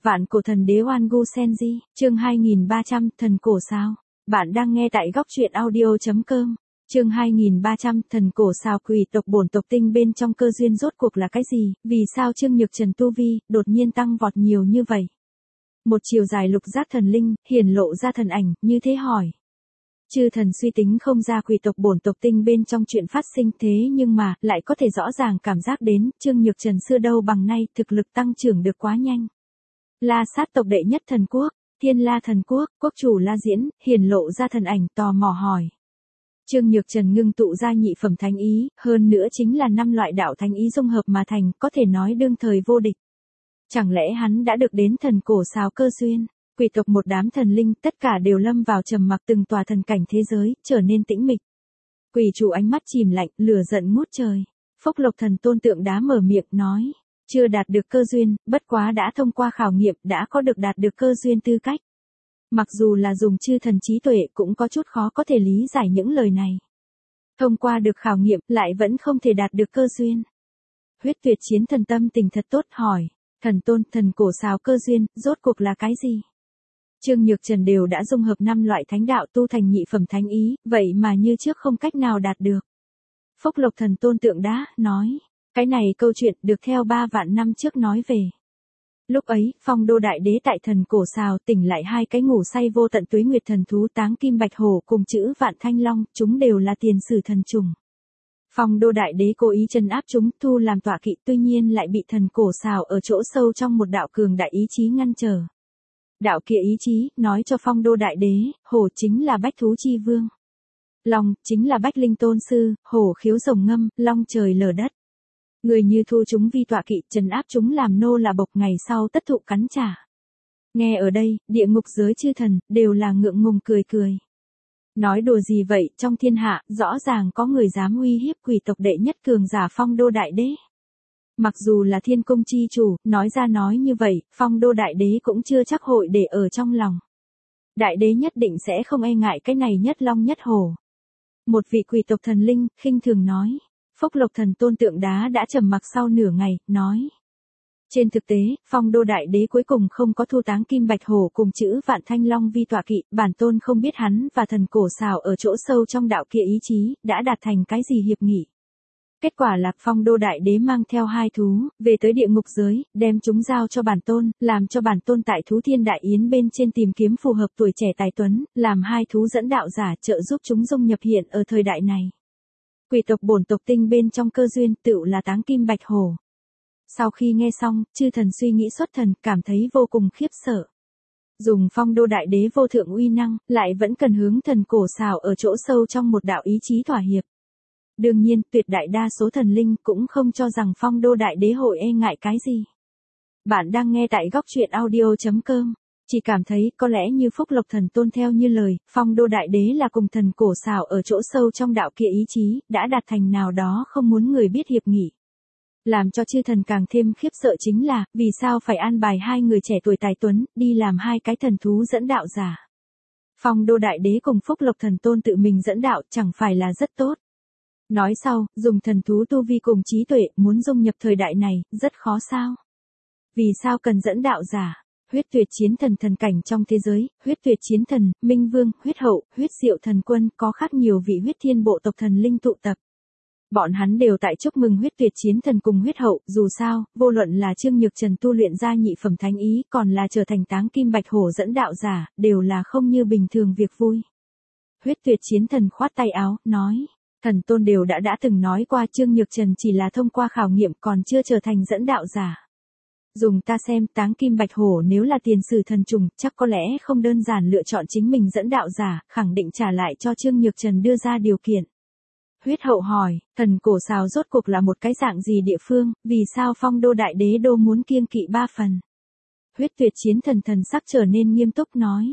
Vạn cổ thần đế Oan Gu Senji, chương 2300, thần cổ sao. Bạn đang nghe tại góc truyện audio.com. Chương 2300, thần cổ sao. Quỷ tộc bổn tộc tinh bên trong cơ duyên rốt cuộc là cái gì, vì sao Trương Nhược Trần tu vi đột nhiên tăng vọt nhiều như vậy? Một chiều dài lục giác thần linh hiển lộ ra thần ảnh, như thế hỏi. Chư thần suy tính không ra quỷ tộc bổn tộc tinh bên trong chuyện phát sinh, thế nhưng mà lại có thể rõ ràng cảm giác đến Trương Nhược Trần xưa đâu bằng nay, thực lực tăng trưởng được quá nhanh. La Sát tộc đệ nhất thần quốc, Thiên La thần quốc, quốc chủ La Diễn hiển lộ ra thần ảnh, tò mò hỏi. Trương Nhược Trần ngưng tụ ra nhị phẩm thánh ý, hơn nữa chính là 5 loại đạo thánh ý dung hợp mà thành, có thể nói đương thời vô địch. Chẳng lẽ hắn đã được đến thần cổ sao cơ duyên? Quỷ tộc một đám thần linh tất cả đều lâm vào trầm mặc, từng tòa thần cảnh thế giới trở nên tĩnh mịch. Quỷ chủ ánh mắt chìm lạnh, lửa giận ngút trời. Phốc Lộc Thần Tôn tượng đá mở miệng nói, chưa đạt được cơ duyên, bất quá đã thông qua khảo nghiệm, đã có được đạt được cơ duyên tư cách. Mặc dù là dùng chư thần trí tuệ cũng có chút khó có thể lý giải những lời này. Thông qua được khảo nghiệm, lại vẫn không thể đạt được cơ duyên. Huyết Tuyệt Chiến Thần tâm tình thật tốt hỏi, Thần Tôn, thần cổ sao cơ duyên, rốt cuộc là cái gì? Trương Nhược Trần đều đã dung hợp 5 loại thánh đạo tu thành nhị phẩm thánh ý, vậy mà như trước không cách nào đạt được. Phốc Lộc Thần Tôn tượng đá, nói, cái này câu chuyện được theo 3 vạn năm trước nói về. Lúc ấy, Phong Đô Đại Đế tại thần cổ sao tỉnh lại 2 cái ngủ say vô tận tuế nguyệt thần thú Táng Kim Bạch Hổ cùng chữ Vạn Thanh Long, chúng đều là tiền sử thần trùng. Phong Đô Đại Đế cố ý trấn áp chúng thu làm tọa kỵ, tuy nhiên lại bị thần cổ sao ở chỗ sâu trong một đạo cường đại ý chí ngăn trở. Đạo kia ý chí nói cho Phong Đô Đại Đế, hổ chính là bách thú chi vương. Long chính là bách linh tôn sư, hổ khiếu rồng ngâm, long trời lở đất. Người như thu chúng vi tọa kỵ, trấn áp chúng làm nô là bộc, ngày sau tất thụ cắn trả. Nghe ở đây, địa ngục giới chư thần đều là ngượng ngùng cười cười. Nói đùa gì vậy, trong thiên hạ rõ ràng có người dám uy hiếp quỷ tộc đệ nhất cường giả Phong Đô Đại Đế. Mặc dù là thiên cung chi chủ, nói ra nói như vậy, Phong Đô Đại Đế cũng chưa chắc hội để ở trong lòng. Đại đế nhất định sẽ không e ngại cái này nhất long nhất hổ. Một vị quỷ tộc thần linh khinh thường nói. Phốc Lộc Thần Tôn tượng đá đã trầm mặc sau nửa ngày, nói. Trên thực tế, Phong Đô Đại Đế cuối cùng không có thu Táng Kim Bạch Hổ cùng chữ Vạn Thanh Long vi tọa kỵ, bản tôn không biết hắn và thần cổ sao ở chỗ sâu trong đạo kia ý chí, đã đạt thành cái gì hiệp nghị. Kết quả là Phong Đô Đại Đế mang theo 2 thú, về tới địa ngục giới, đem chúng giao cho bản tôn, làm cho bản tôn tại Thú Thiên Đại Yến bên trên tìm kiếm phù hợp tuổi trẻ tài tuấn, làm 2 thú dẫn đạo giả trợ giúp chúng dung nhập hiện ở thời đại này. Quỷ tộc bổn tộc tinh bên trong cơ duyên tựu là Táng Kim Bạch Hổ. Sau khi nghe xong, chư thần suy nghĩ xuất thần, cảm thấy vô cùng khiếp sợ. Dùng Phong Đô Đại Đế vô thượng uy năng, lại vẫn cần hướng thần cổ sao ở chỗ sâu trong một đạo ý chí thỏa hiệp. Đương nhiên, tuyệt đại đa số thần linh cũng không cho rằng Phong Đô Đại Đế hội e ngại cái gì. Bạn đang nghe tại góc truyện audio.com. Chỉ cảm thấy có lẽ như Phúc Lộc Thần Tôn theo như lời, Phong Đô Đại Đế là cùng thần cổ sao ở chỗ sâu trong đạo kia ý chí, đã đạt thành nào đó không muốn người biết hiệp nghị. Làm cho chư thần càng thêm khiếp sợ chính là, vì sao phải an bài 2 người trẻ tuổi tài tuấn, đi làm 2 cái thần thú dẫn đạo giả. Phong Đô Đại Đế cùng Phúc Lộc Thần Tôn tự mình dẫn đạo chẳng phải là rất tốt. Nói sau, dùng thần thú tu vi cùng trí tuệ, muốn dung nhập thời đại này, rất khó sao? Vì sao cần dẫn đạo giả? Huyết Tuyệt Chiến Thần thần cảnh trong thế giới, Huyết Tuyệt Chiến Thần, Minh Vương, Huyết Hậu, Huyết Diệu Thần Quân, có khác nhiều vị huyết thiên bộ tộc thần linh tụ tập. Bọn hắn đều tại chúc mừng Huyết Tuyệt Chiến Thần cùng Huyết Hậu, dù sao, vô luận là Trương Nhược Trần tu luyện ra nhị phẩm thánh ý, còn là trở thành Táng Kim Bạch Hổ dẫn đạo giả, đều là không như bình thường việc vui. Huyết Tuyệt Chiến Thần khoát tay áo, nói. Thần Tôn đều đã từng nói qua Trương Nhược Trần chỉ là thông qua khảo nghiệm còn chưa trở thành dẫn đạo giả. Dùng ta xem, Táng Kim Bạch Hổ nếu là tiền sử thần trùng, chắc có lẽ không đơn giản lựa chọn chính mình dẫn đạo giả, khẳng định trả lại cho Trương Nhược Trần đưa ra điều kiện. Huyết Hậu hỏi, thần cổ sao rốt cuộc là một cái dạng gì địa phương, vì sao Phong Đô Đại Đế đô muốn kiêng kỵ 3 phần. Huyết Tuyệt Chiến Thần thần sắc trở nên nghiêm túc nói.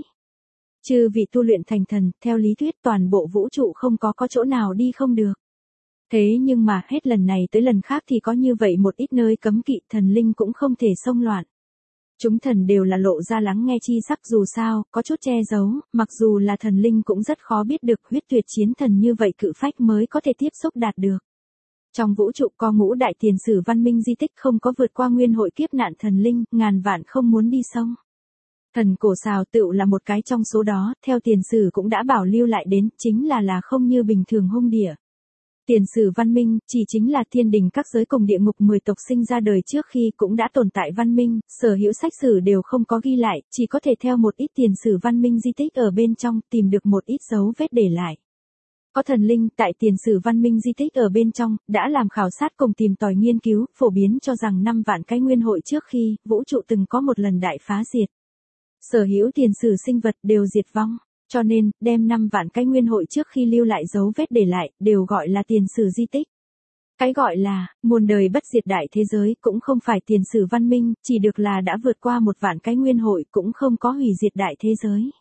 Chư vị tu luyện thành thần, theo lý thuyết toàn bộ vũ trụ không có chỗ nào đi không được. Thế nhưng mà, hết lần này tới lần khác thì có như vậy một ít nơi cấm kỵ, thần linh cũng không thể xông loạn. Chúng thần đều là lộ ra lắng nghe chi sắc, dù sao, có chút che giấu, mặc dù là thần linh cũng rất khó biết được. Huyết Tuyệt Chiến Thần như vậy cự phách mới có thể tiếp xúc đạt được. Trong vũ trụ có ngũ đại tiền sử văn minh di tích không có vượt qua nguyên hội kiếp nạn thần linh, ngàn vạn không muốn đi sông. Thần cổ sào tựu là một cái trong số đó, theo tiền sử cũng đã bảo lưu lại đến, chính là không như bình thường hung địa. Tiền sử văn minh, chỉ chính là thiên đình các giới cùng địa ngục 10 tộc sinh ra đời trước khi cũng đã tồn tại văn minh, sở hữu sách sử đều không có ghi lại, chỉ có thể theo một ít tiền sử văn minh di tích ở bên trong tìm được một ít dấu vết để lại. Có thần linh tại tiền sử văn minh di tích ở bên trong, đã làm khảo sát cùng tìm tòi nghiên cứu, phổ biến cho rằng 5 vạn cái nguyên hội trước khi, vũ trụ từng có một lần đại phá diệt. Sở hữu tiền sử sinh vật đều diệt vong. Cho nên, đem 5 vạn cái nguyên hội trước khi lưu lại dấu vết để lại, đều gọi là tiền sử di tích. Cái gọi là, muôn đời bất diệt đại thế giới cũng không phải tiền sử văn minh, chỉ được là đã vượt qua 1 vạn cái nguyên hội cũng không có hủy diệt đại thế giới.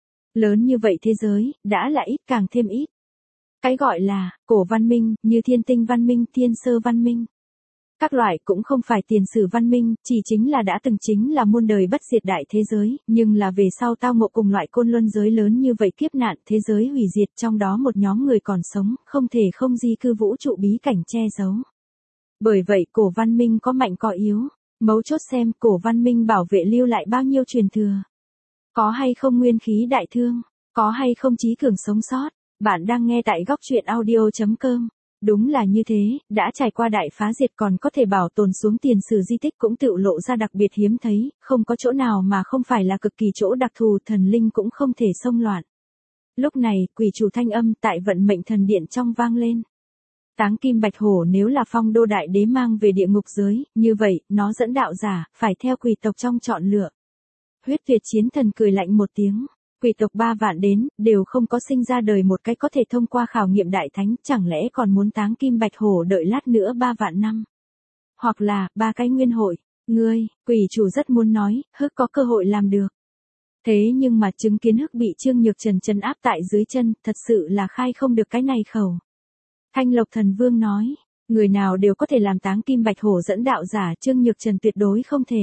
Lớn như vậy thế giới, đã là ít càng thêm ít. Cái gọi là, cổ văn minh, như thiên tinh văn minh, thiên sơ văn minh. Các loại cũng không phải tiền sử văn minh, chỉ chính là đã từng chính là muôn đời bất diệt đại thế giới, nhưng là về sau tao ngộ cùng loại côn luân giới lớn như vậy kiếp nạn thế giới hủy diệt trong đó một nhóm người còn sống, không thể không di cư vũ trụ bí cảnh che giấu. Bởi vậy cổ văn minh có mạnh có yếu, mấu chốt xem cổ văn minh bảo vệ lưu lại bao nhiêu truyền thừa. Có hay không nguyên khí đại thương, có hay không trí cường sống sót, bạn đang nghe tại góc truyện audio.com. Đúng là như thế, đã trải qua đại phá diệt còn có thể bảo tồn xuống tiền sử di tích cũng tự lộ ra đặc biệt hiếm thấy, không có chỗ nào mà không phải là cực kỳ chỗ đặc thù, thần linh cũng không thể xông loạn. Lúc này, quỷ chủ thanh âm tại vận mệnh thần điện trong vang lên. Táng kim bạch hổ nếu là Phong Đô đại đế mang về địa ngục giới, như vậy, nó dẫn đạo giả, phải theo quỷ tộc trong chọn lựa. Huyết Tuyệt chiến thần cười lạnh một tiếng. Quỷ tộc 3 vạn đến, đều không có sinh ra đời một cái có thể thông qua khảo nghiệm đại thánh, chẳng lẽ còn muốn táng kim bạch hổ đợi lát nữa 3 vạn năm. Hoặc là, 3 cái nguyên hội, quỷ chủ rất muốn nói, hức có cơ hội làm được. Thế nhưng mà chứng kiến hức bị Trương Nhược Trần trấn áp tại dưới chân, thật sự là khai không được cái này khẩu. Thanh Lộc Thần Vương nói, người nào đều có thể làm táng kim bạch hổ dẫn đạo giả, Trương Nhược Trần tuyệt đối không thể.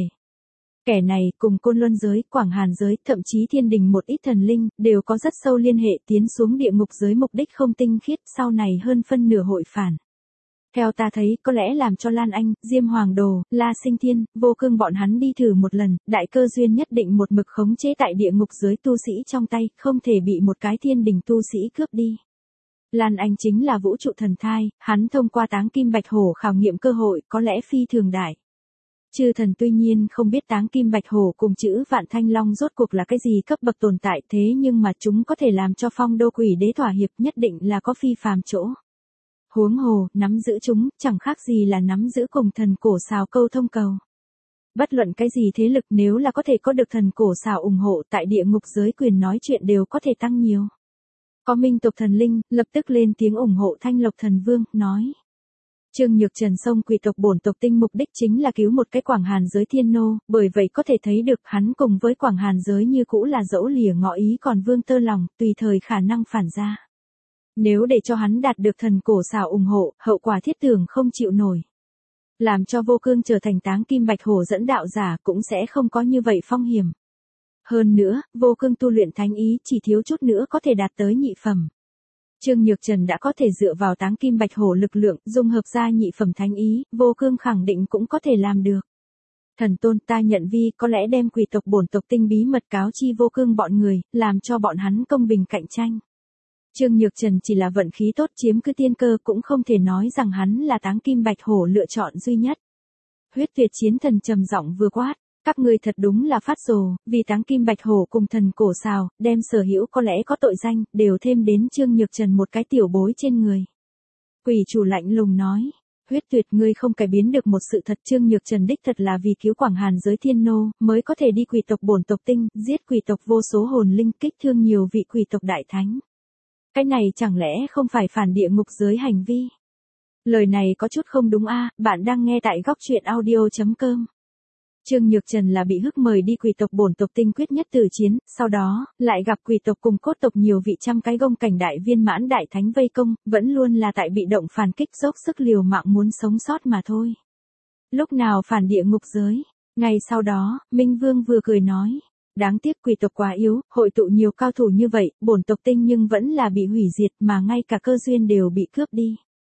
Kẻ này, cùng côn luân giới, Quảng Hàn giới, thậm chí thiên đình một ít thần linh, đều có rất sâu liên hệ tiến xuống địa ngục giới mục đích không tinh khiết, sau này hơn phân nửa hội phản. Theo ta thấy, có lẽ làm cho Lan Anh, Diêm Hoàng Đồ, La Sinh Thiên, Vô Cương bọn hắn đi thử một lần, đại cơ duyên nhất định một mực khống chế tại địa ngục giới tu sĩ trong tay, không thể bị một cái thiên đình tu sĩ cướp đi. Lan Anh chính là vũ trụ thần thai, hắn thông qua táng kim bạch hổ khảo nghiệm cơ hội, có lẽ phi thường đại. Chư thần tuy nhiên không biết táng kim bạch hổ cùng chữ vạn thanh long rốt cuộc là cái gì cấp bậc tồn tại, thế nhưng mà chúng có thể làm cho Phong Đô quỷ đế thỏa hiệp, nhất định là có phi phàm chỗ. Huống hồ, nắm giữ chúng, chẳng khác gì là nắm giữ cùng thần cổ sào câu thông cầu. Bất luận cái gì thế lực, nếu là có thể có được thần cổ sào ủng hộ, tại địa ngục giới quyền nói chuyện đều có thể tăng nhiều. Có minh tộc thần linh, lập tức lên tiếng ủng hộ Thanh Lộc Thần Vương, nói. Trương Nhược Trần xông quỷ tộc bổn tộc tinh mục đích chính là cứu một cái Quảng Hàn giới thiên nô, bởi vậy có thể thấy được hắn cùng với Quảng Hàn giới như cũ là dẫu lìa ngọ ý còn vương tơ lòng, tùy thời khả năng phản ra. Nếu để cho hắn đạt được thần cổ xảo ủng hộ, hậu quả thiết tưởng không chịu nổi. Làm cho Vô Cương trở thành táng kim bạch hổ dẫn đạo giả cũng sẽ không có như vậy phong hiểm. Hơn nữa, Vô Cương tu luyện thánh ý chỉ thiếu chút nữa có thể đạt tới nhị phẩm. Trương Nhược Trần đã có thể dựa vào táng kim bạch hổ lực lượng, dung hợp ra nhị phẩm thánh ý, Vô Cương khẳng định cũng có thể làm được. Thần tôn ta nhận vi có lẽ đem quỷ tộc bổn tộc tinh bí mật cáo chi Vô Cương bọn người, làm cho bọn hắn công bình cạnh tranh. Trương Nhược Trần chỉ là vận khí tốt chiếm cứ tiên cơ cũng không thể nói rằng hắn là táng kim bạch hổ lựa chọn duy nhất. Huyết Tuyệt chiến thần trầm giọng vừa quát. Các ngươi thật đúng là phát rồ, vì táng kim bạch hổ cùng thần cổ sào, đem sở hữu có lẽ có tội danh, đều thêm đến Trương Nhược Trần một cái tiểu bối trên người. Quỷ chủ lạnh lùng nói, Huyết Tuyệt ngươi không cải biến được một sự thật, Trương Nhược Trần đích thật là vì cứu Quảng Hàn giới thiên nô, mới có thể đi quỷ tộc bổn tộc tinh, giết quỷ tộc vô số hồn linh, kích thương nhiều vị quỷ tộc đại thánh. Cái này chẳng lẽ không phải phản địa ngục giới hành vi? Lời này có chút không đúng a, bạn đang nghe tại góc truyện audio.com. Trương Nhược Trần là bị hức mời đi quỷ tộc bổn tộc tinh quyết nhất tử chiến, sau đó, lại gặp quỷ tộc cùng cốt tộc nhiều vị trăm cái gông cảnh đại viên mãn đại thánh vây công, vẫn luôn là tại bị động phản kích dốc sức liều mạng muốn sống sót mà thôi. Lúc nào phản địa ngục giới? Ngay sau đó, Minh Vương vừa cười nói. Đáng tiếc quỷ tộc quá yếu, hội tụ nhiều cao thủ như vậy, bổn tộc tinh nhưng vẫn là bị hủy diệt mà ngay cả cơ duyên đều bị cướp đi.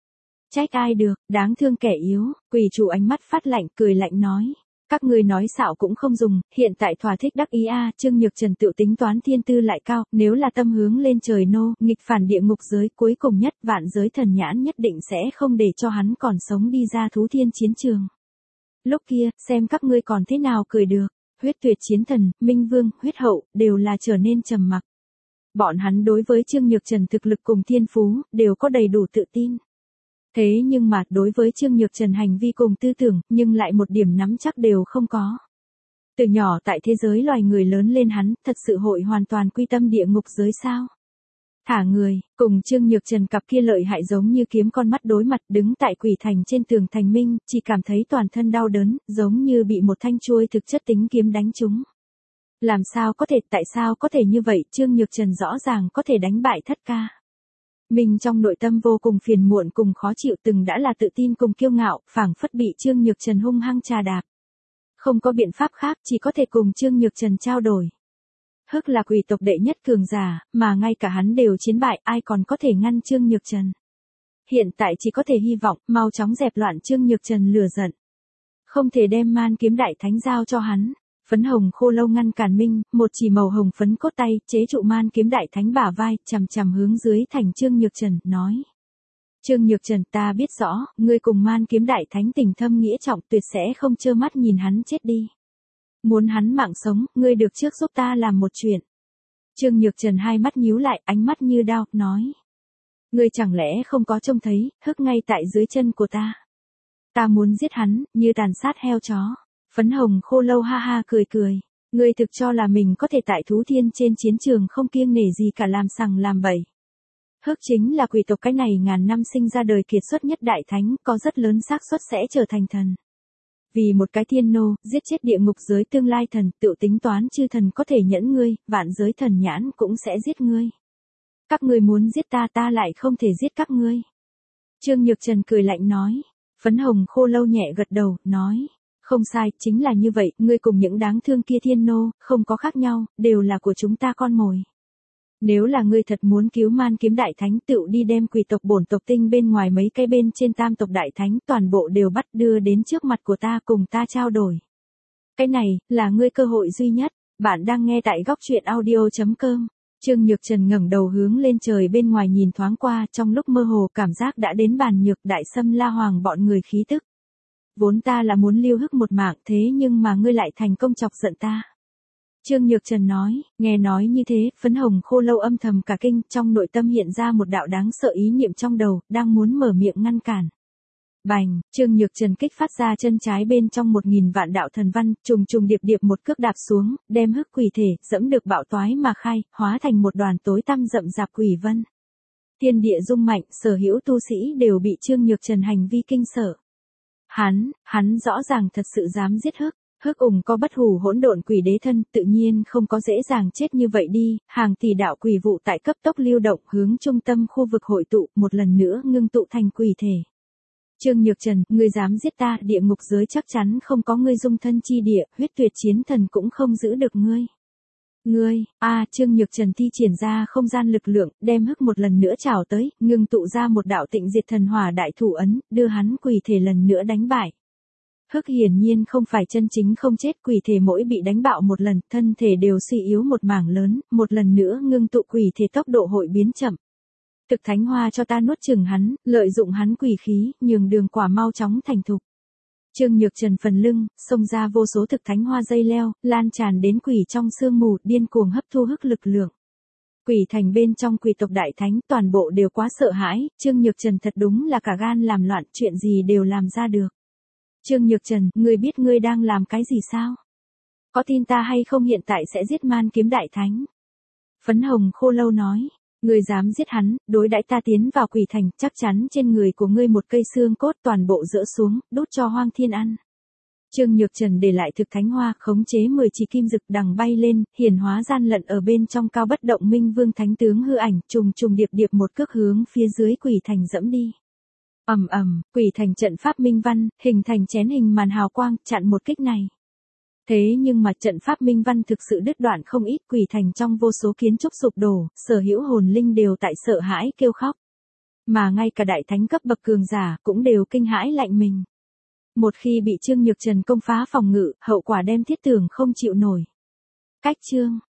Trách ai được, đáng thương kẻ yếu, quỷ chủ ánh mắt phát lạnh cười lạnh nói. Các ngươi nói xạo cũng không dùng, hiện tại thỏa thích đắc ý Trương Nhược Trần tự tính toán thiên tư lại cao, nếu là tâm hướng lên trời nô, nghịch phản địa ngục giới, cuối cùng nhất vạn giới thần nhãn nhất định sẽ không để cho hắn còn sống đi ra thú thiên chiến trường. Lúc kia, xem các ngươi còn thế nào cười được, huyết tuyệt chiến thần, minh vương, huyết hậu, đều là trở nên trầm mặc. Bọn hắn đối với Trương Nhược Trần thực lực cùng thiên phú, đều có đầy đủ tự tin. Thế nhưng mà, đối với Trương Nhược Trần hành vi cùng tư tưởng, nhưng lại một điểm nắm chắc đều không có. Từ nhỏ tại thế giới loài người lớn lên hắn, thật sự hội hoàn toàn quy tâm địa ngục giới sao? Thả người, cùng Trương Nhược Trần cặp kia lợi hại giống như kiếm con mắt đối mặt đứng tại quỷ thành trên tường thành minh, chỉ cảm thấy toàn thân đau đớn, giống như bị một thanh chuôi thực chất tính kiếm đánh trúng. Làm sao có thể, tại sao có thể như vậy, Trương Nhược Trần rõ ràng có thể đánh bại Thất Ca. Mình trong nội tâm vô cùng phiền muộn cùng khó chịu từng đã là tự tin cùng kiêu ngạo, phảng phất bị Trương Nhược Trần hung hăng trà đạp. Không có biện pháp khác, chỉ có thể cùng Trương Nhược Trần trao đổi. Hức là quỷ tộc đệ nhất cường giả, mà ngay cả hắn đều chiến bại, ai còn có thể ngăn Trương Nhược Trần. Hiện tại chỉ có thể hy vọng, mau chóng dẹp loạn Trương Nhược Trần lừa giận. Không thể đem man kiếm đại thánh giao cho hắn. Phấn hồng khô lâu ngăn cản minh, một chỉ màu hồng phấn cốt tay, chế trụ man kiếm đại thánh bả vai, chằm chằm hướng dưới thành Trương Nhược Trần, nói. Trương Nhược Trần, ta biết rõ, ngươi cùng man kiếm đại thánh tình thâm nghĩa trọng, tuyệt sẽ không trơ mắt nhìn hắn chết đi. Muốn hắn mạng sống, ngươi được trước giúp ta làm một chuyện. Trương Nhược Trần hai mắt nhíu lại, ánh mắt như đao, nói. Ngươi chẳng lẽ không có trông thấy, hức ngay tại dưới chân của ta. Ta muốn giết hắn, như tàn sát heo chó. Phấn hồng khô lâu ha ha cười cười. Ngươi thực cho là mình có thể tại thú thiên trên chiến trường không kiêng nể gì cả làm sằng làm bậy. Hức chính là quỷ tộc cái này ngàn năm sinh ra đời kiệt xuất nhất đại thánh, có rất lớn xác suất sẽ trở thành thần. Vì một cái thiên nô, giết chết địa ngục giới tương lai thần, tự tính toán chư thần có thể nhẫn ngươi, vạn giới thần nhãn cũng sẽ giết ngươi. Các ngươi muốn giết ta, ta lại không thể giết các ngươi. Trương Nhược Trần cười lạnh nói. Phấn hồng khô lâu nhẹ gật đầu, nói. Không sai, chính là như vậy, ngươi cùng những đáng thương kia thiên nô, không có khác nhau, đều là của chúng ta con mồi. Nếu là ngươi thật muốn cứu man kiếm đại thánh tựu đi đem quỷ tộc bổn tộc tinh bên ngoài mấy cái bên trên tam tộc đại thánh toàn bộ đều bắt đưa đến trước mặt của ta cùng ta trao đổi. Cái này, là ngươi cơ hội duy nhất, bạn đang nghe tại góc truyện audio.com. Trương Nhược Trần ngẩng đầu hướng lên trời bên ngoài nhìn thoáng qua trong lúc mơ hồ cảm giác đã đến bàn nhược đại xâm la hoàng bọn người khí tức. Vốn ta là muốn lưu hức một mạng thế nhưng mà ngươi lại thành công chọc giận ta. Trương Nhược Trần nói, nghe nói như thế, phấn hồng khô lâu âm thầm cả kinh, trong nội tâm hiện ra một đạo đáng sợ ý niệm trong đầu, đang muốn mở miệng ngăn cản. Bành, Trương Nhược Trần kích phát ra chân trái bên trong 1000 vạn đạo thần văn, trùng trùng điệp điệp một cước đạp xuống, đem hức quỷ thể, dẫm được bạo toái mà khai, hóa thành một đoàn tối tăm rậm rạp quỷ vân. Thiên địa rung mạnh, sở hữu tu sĩ đều bị Trương Nhược Trần hành vi kinh sợ. Hắn rõ ràng thật sự dám giết hức. Hức có bất hủ hỗn độn quỷ đế thân, tự nhiên không có dễ dàng chết như vậy đi, hàng tỷ đạo quỷ vụ tại cấp tốc lưu động hướng trung tâm khu vực hội tụ, một lần nữa ngưng tụ thành quỷ thể. Trương Nhược Trần, ngươi dám giết ta, địa ngục giới chắc chắn không có ngươi dung thân chi địa, huyết tuyệt chiến thần cũng không giữ được ngươi. Trương Nhược Trần thi triển ra không gian lực lượng, đem hức một lần nữa trào tới, ngưng tụ ra một đạo tịnh diệt thần hỏa đại thủ ấn, đưa hắn quỷ thể lần nữa đánh bại. Hức hiển nhiên không phải chân chính không chết, quỷ thể mỗi bị đánh bạo một lần, thân thể đều suy yếu một mảng lớn, một lần nữa ngưng tụ quỷ thể tốc độ hội biến chậm. Thực thánh hoa cho ta nuốt chửng hắn, lợi dụng hắn quỷ khí, nhường đường quả mau chóng thành thục. Trương Nhược Trần phần lưng, xông ra vô số thực thánh hoa dây leo, lan tràn đến quỷ trong sương mù, điên cuồng hấp thu hức lực lượng. Quỷ thành bên trong quỷ tộc đại thánh toàn bộ đều quá sợ hãi, Trương Nhược Trần thật đúng là cả gan làm loạn, chuyện gì đều làm ra được. Trương Nhược Trần, ngươi biết ngươi đang làm cái gì sao? Có tin ta hay không hiện tại sẽ giết man kiếm đại thánh? Phấn hồng khô lâu nói, ngươi dám giết hắn, đối đãi ta tiến vào quỷ thành, chắc chắn trên người của ngươi một cây xương cốt toàn bộ rỡ xuống, đốt cho hoang thiên ăn. Trương Nhược Trần để lại thực thánh hoa, khống chế 10 chỉ kim dực đằng bay lên, hiển hóa gian lận ở bên trong cao bất động minh vương thánh tướng hư ảnh, trùng trùng điệp điệp một cước hướng phía dưới quỷ thành dẫm đi. Quỷ thành trận pháp minh văn, hình thành chén hình màn hào quang, chặn một kích này. Thế nhưng mà trận pháp minh văn thực sự đứt đoạn không ít, quỷ thành trong vô số kiến trúc sụp đổ, sở hữu hồn linh đều tại sợ hãi kêu khóc. Mà ngay cả đại thánh cấp bậc cường giả cũng đều kinh hãi lạnh mình. Một khi bị Trương Nhược Trần công phá phòng ngự, hậu quả đem Thiết Tường không chịu nổi. Cách chương